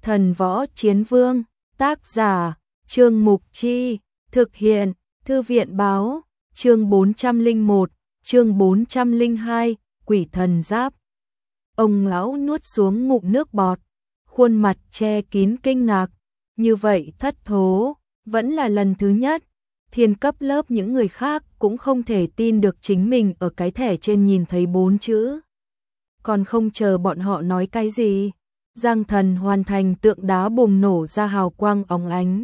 Thần Võ Chiến Vương, tác giả, Trương Mục Chi, thực hiện, Thư viện báo, chương 401, chương 402, Quỷ Thần Giáp. Ông lão nuốt xuống ngụm nước bọt, khuôn mặt che kín kinh ngạc, như vậy thất thố, vẫn là lần thứ nhất. Thiên cấp lớp những người khác cũng không thể tin được chính mình ở cái thẻ trên nhìn thấy 4 chữ. Còn không chờ bọn họ nói cái gì, Giang Thần hoàn thành tượng đá bùng nổ ra hào quang óng ánh.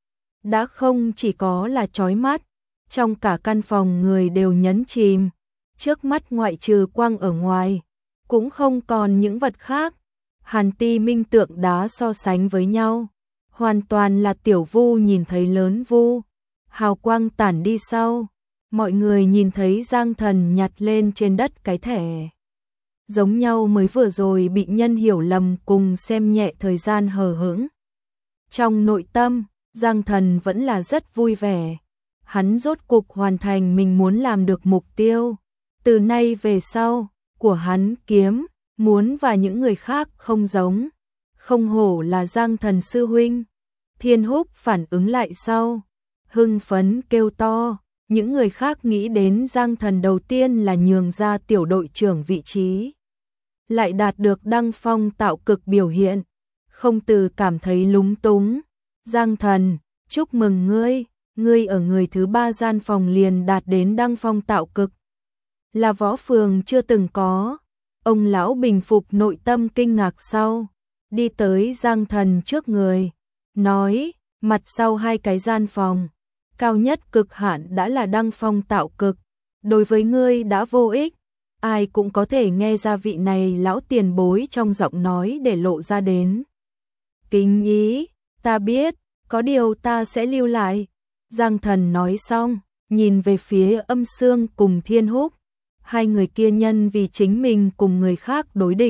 Đã không chỉ có là chói mắt, trong cả căn phòng người đều nhấn chìm, trước mắt ngoại trừ quang ở ngoài, cũng không còn những vật khác. Hàn Ti Minh tượng đá so sánh với nhau, hoàn toàn là tiểu vu nhìn thấy lớn vu. Hào quang tản đi sau, mọi người nhìn thấy Giang Thần nhặt lên trên đất cái thẻ. Giống nhau mới vừa rồi bị nhân hiểu lầm cùng xem nhẹ thời gian hờ hững. Trong nội tâm, Giang Thần vẫn là rất vui vẻ. Hắn rốt cục hoàn thành mình muốn làm được mục tiêu. Từ nay về sau, của hắn kiếm, muốn và những người khác không giống. Không hổ là Giang Thần sư huynh. Thiên Húc phản ứng lại sau, hưng phấn kêu to. Những người khác nghĩ đến Giang Thần đầu tiên là nhường ra tiểu đội trưởng vị trí, lại đạt được đăng phong tạo cực biểu hiện, không từ cảm thấy lúng túng. Giang Thần, chúc mừng ngươi ở người thứ 3 gian phòng liền đạt đến đăng phong tạo cực, là võ phường chưa từng có. Ông lão bình phục nội tâm kinh ngạc sau, đi tới Giang Thần trước người, nói, mặt sau 2 cái gian phòng, cao nhất cực hạn đã là đăng phong tạo cực, đối với ngươi đã vô ích. Ai cũng có thể nghe ra vị này lão tiền bối trong giọng nói để lộ ra đến kính ý. Ta biết, có điều ta sẽ lưu lại. Giang Thần nói xong, nhìn về phía Âm Sương cùng Thiên Húc. Hai người kia nhân vì chính mình cùng người khác đối địch.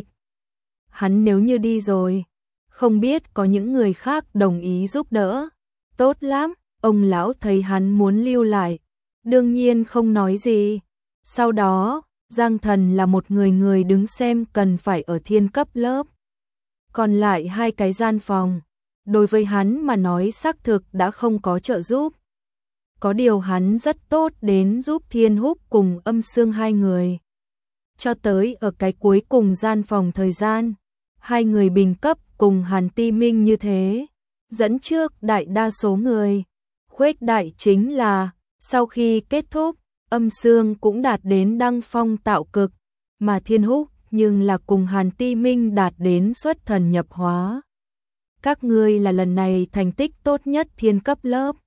Hắn nếu như đi rồi, không biết có những người khác đồng ý giúp đỡ. Tốt lắm, ông lão thấy hắn muốn lưu lại, đương nhiên không nói gì. Sau đó, Giang Thần là một người đứng xem cần phải ở thiên cấp lớp. Còn lại 2 cái gian phòng, đối với hắn mà nói xác thực đã không có trợ giúp. Có điều hắn rất tốt đến giúp Thiên Húc cùng Âm Sương 2 người. Cho tới ở cái cuối cùng gian phòng thời gian, 2 người bình cấp cùng Hàn Ti Minh như thế, dẫn trước đại đa số người. Khuếch đại chính là, sau khi kết thúc, Âm Sương cũng đạt đến đăng phong tạo cực, mà Thiên Húc nhưng là cùng Hàn Ti Minh đạt đến xuất thần nhập hóa. Các ngươi là lần này thành tích tốt nhất thiên cấp lớp.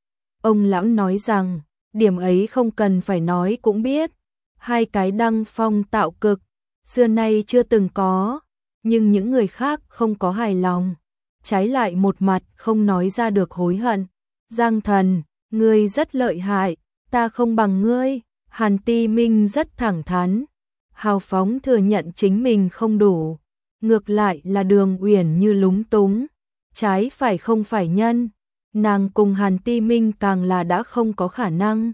Ông lão nói rằng, điểm ấy không cần phải nói cũng biết. 2 cái đăng phong tạo cực, xưa nay chưa từng có, nhưng những người khác không có hài lòng. Trái lại một mặt không nói ra được hối hận. Giang Thần, ngươi rất lợi hại, ta không bằng ngươi. Hàn Ti Minh rất thẳng thắn, hào phóng thừa nhận chính mình không đủ. Ngược lại là Đường Uyển như lúng túng, trái phải không phải nhân. Nàng cùng Hàn Ti Minh càng là đã không có khả năng.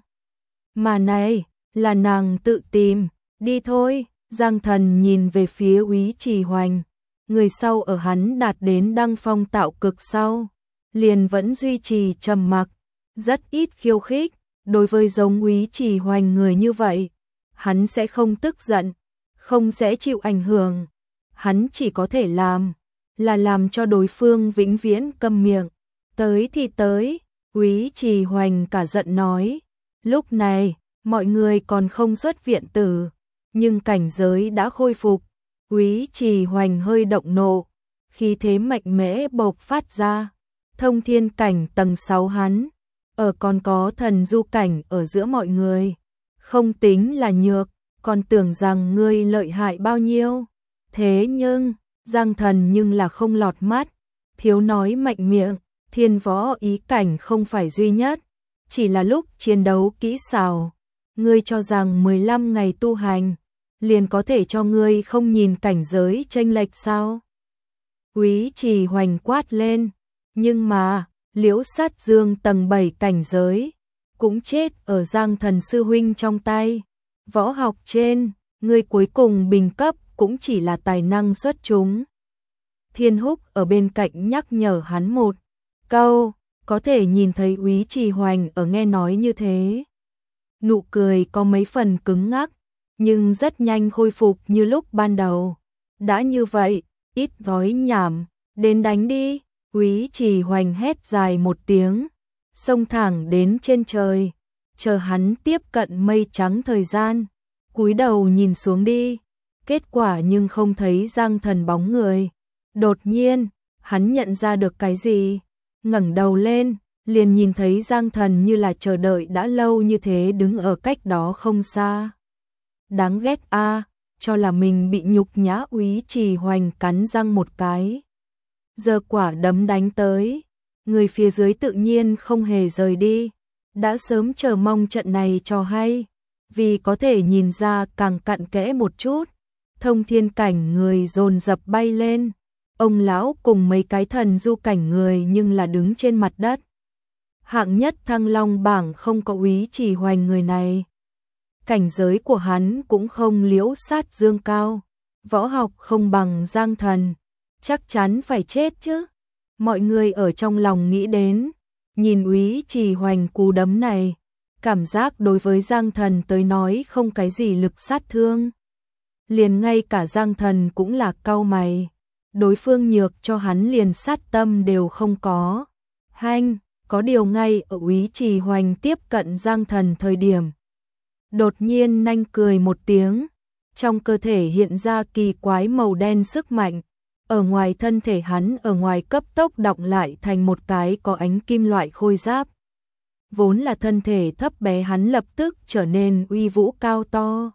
Mà này, là nàng tự tìm, đi thôi. Giang Thần nhìn về phía Úy Trì Hoành, người sau ở hắn đạt đến đăng phong tạo cực sau, liền vẫn duy trì trầm mặc, rất ít khiêu khích. Đối với giống Úy Trì Hoành người như vậy, hắn sẽ không tức giận, không sẽ chịu ảnh hưởng. Hắn chỉ có thể làm, là làm cho đối phương vĩnh viễn câm miệng. Tới thì tới, Úy Trì Hoành cả giận nói. Lúc này, mọi người còn không xuất viện tử, nhưng cảnh giới đã khôi phục. Úy Trì Hoành hơi động nộ, khí thế mạnh mẽ bộc phát ra. Thông thiên cảnh tầng 6 hắn, ở còn có thần du cảnh ở giữa mọi người. Không tính là nhược, còn tưởng rằng ngươi lợi hại bao nhiêu. Thế nhưng, Giang Thần nhưng là không lọt mắt, thiếu nói mạnh miệng. Thiên võ ý cảnh không phải duy nhất, chỉ là lúc chiến đấu kỹ xảo. Ngươi cho rằng 15 ngày tu hành, liền có thể cho ngươi không nhìn cảnh giới chênh lệch sao? Úy Trì Hoành quát lên, nhưng mà, Liễu Sát Dương tầng 7 cảnh giới, cũng chết ở Giang Thần sư huynh trong tay. Võ học trên, ngươi cuối cùng bình cấp cũng chỉ là tài năng xuất chúng. Thiên Húc ở bên cạnh nhắc nhở hắn một câu, có thể nhìn thấy Úy Trì Hoành ở nghe nói như thế. Nụ cười có mấy phần cứng ngắc, nhưng rất nhanh khôi phục như lúc ban đầu. Đã như vậy, ít nói nhảm, đến đánh đi. Úy Trì Hoành hét dài một tiếng, xông thẳng đến trên trời, chờ hắn tiếp cận mây trắng thời gian, cúi đầu nhìn xuống đi, kết quả nhưng không thấy Giang Thần bóng người. Đột nhiên, hắn nhận ra được cái gì, ngẩng đầu lên, liền nhìn thấy Giang Thần như là chờ đợi đã lâu như thế đứng ở cách đó không xa. Đáng ghét a, cho là mình bị nhục nhã. Úy Trì Hoành cắn răng một cái, giơ quả đấm đánh tới. Người phía dưới tự nhiên không hề rời đi, đã sớm chờ mong trận này cho hay, vì có thể nhìn ra càng cặn kẽ một chút. Thông thiên cảnh người dồn dập bay lên, ông lão cùng mấy cái thần du cảnh người nhưng là đứng trên mặt đất. Hạng nhất Thăng Long bảng không có Úy Trì Hoành người này. Cảnh giới của hắn cũng không liễu sát dương cao, võ học không bằng Giang Thần, chắc chắn phải chết chứ. Mọi người ở trong lòng nghĩ đến, nhìn Úy Trì Hoành cú đấm này, cảm giác đối với Giang Thần tới nói không cái gì lực sát thương. Liền ngay cả Giang Thần cũng là cau mày, đối phương nhược cho hắn liền sát tâm đều không có. Hanh, có điều ngay ở Úy Trì Hoành tiếp cận Giang Thần thời điểm, đột nhiên nanh cười một tiếng, trong cơ thể hiện ra kỳ quái màu đen sức mạnh, ở ngoài thân thể hắn ở ngoài cấp tốc đọng lại thành một cái có ánh kim loại khôi giáp. Vốn là thân thể thấp bé hắn lập tức trở nên uy vũ cao to,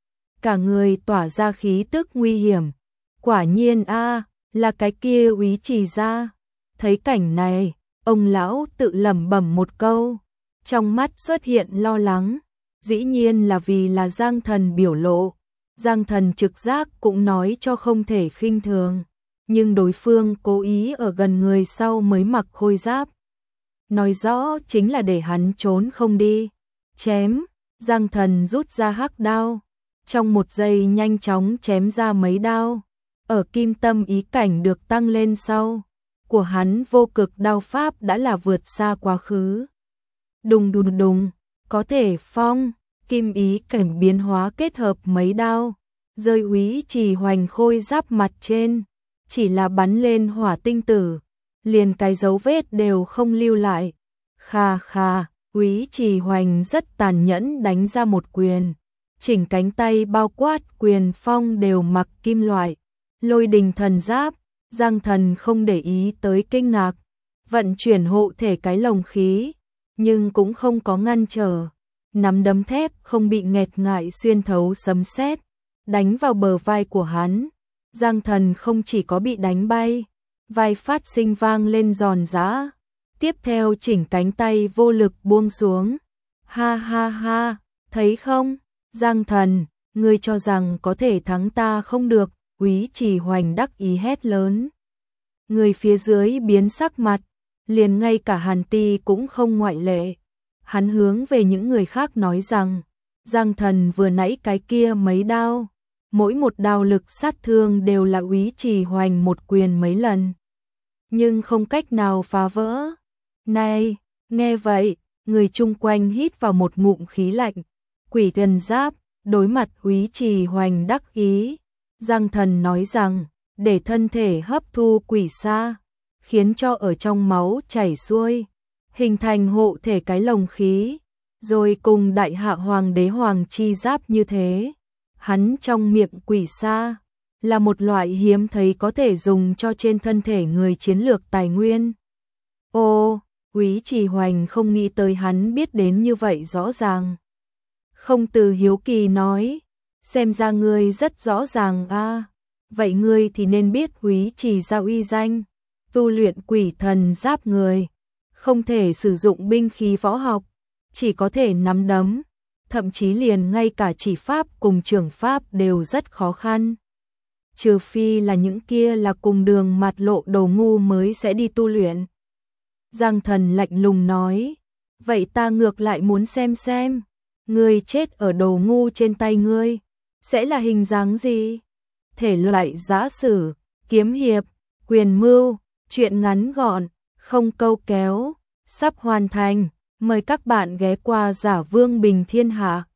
cả người tỏa ra khí tức nguy hiểm. Quả nhiên a, là cái kia Úy Trì gia. Thấy cảnh này, ông lão tự lẩm bẩm một câu, trong mắt xuất hiện lo lắng, dĩ nhiên là vì là Giang Thần biểu lộ. Giang Thần trực giác cũng nói cho không thể khinh thường, nhưng đối phương cố ý ở gần người sau mới mặc khôi giáp, nói rõ chính là để hắn trốn không đi. Chém, Giang Thần rút ra hắc đao, trong một giây nhanh chóng chém ra mấy đao. Ở kim tâm ý cảnh được tăng lên sau, của hắn vô cực đao pháp đã là vượt xa quá khứ. Đùng đùng đùng, có thể phong, kim ý cảnh biến hóa kết hợp mấy đao, rơi Úy Trì Hoành khôi giáp mặt trên, chỉ là bắn lên hỏa tinh tử, liền cái dấu vết đều không lưu lại. Kha kha, Úy Trì Hoành rất tàn nhẫn đánh ra một quyền, chỉnh cánh tay bao quát quyền phong đều mặc kim loại, lôi đình thần giáp. Giang Thần không để ý tới kinh ngạc, vận chuyển hộ thể cái lồng khí, nhưng cũng không có ngăn trở. Nắm đấm thép không bị nghẹt ngại xuyên thấu sấm sét, đánh vào bờ vai của hắn. Giang Thần không chỉ có bị đánh bay, vai phát sinh vang lên giòn giã, tiếp theo chỉnh cánh tay vô lực buông xuống. Ha ha ha, thấy không, Giang Thần, ngươi cho rằng có thể thắng ta không được. Úy Trì Hoành đắc ý hét lớn. Người phía dưới biến sắc mặt, liền ngay cả Hàn Ti cũng không ngoại lệ. Hắn hướng về những người khác nói rằng, Giang Thần vừa nãy cái kia mấy đao, mỗi một đao lực sát thương đều là Úy Trì Hoành một quyền mấy lần, nhưng không cách nào phá vỡ. Này, nghe vậy, người chung quanh hít vào một ngụm khí lạnh. Quỷ thần giáp, đối mặt Úy Trì Hoành đắc ý, Giang Thần nói rằng, để thân thể hấp thu quỷ sa, khiến cho ở trong máu chảy xuôi, hình thành hộ thể cái lồng khí, rồi cùng đại hạ hoàng đế hoàng chi giáp như thế. Hắn trong miệng quỷ sa là một loại hiếm thấy có thể dùng cho trên thân thể người chiến lược tài nguyên. Ô, Úy Trì Hoành không nghĩ tới hắn biết đến như vậy rõ ràng. Không từ hiếu kỳ nói, xem ra ngươi rất rõ ràng a. Vậy ngươi thì nên biết Úy Trì gia uy danh, tu luyện quỷ thần giáp người, không thể sử dụng binh khí võ học, chỉ có thể nắm đấm, thậm chí liền ngay cả chỉ pháp cùng trưởng pháp đều rất khó khăn. Trừ phi là những kia là cùng đường mặt lộ đồ ngu mới sẽ đi tu luyện. Giang Thần lạnh lùng nói, vậy ta ngược lại muốn xem, ngươi chết ở đồ ngu trên tay ngươi, sẽ là hình dáng gì? Thể loại giã sử, kiếm hiệp, Quyền mưu, chuyện ngắn gọn, không câu kéo, sắp hoàn thành. Mời các bạn ghé qua Giả Vương Bình Thiên Hạ.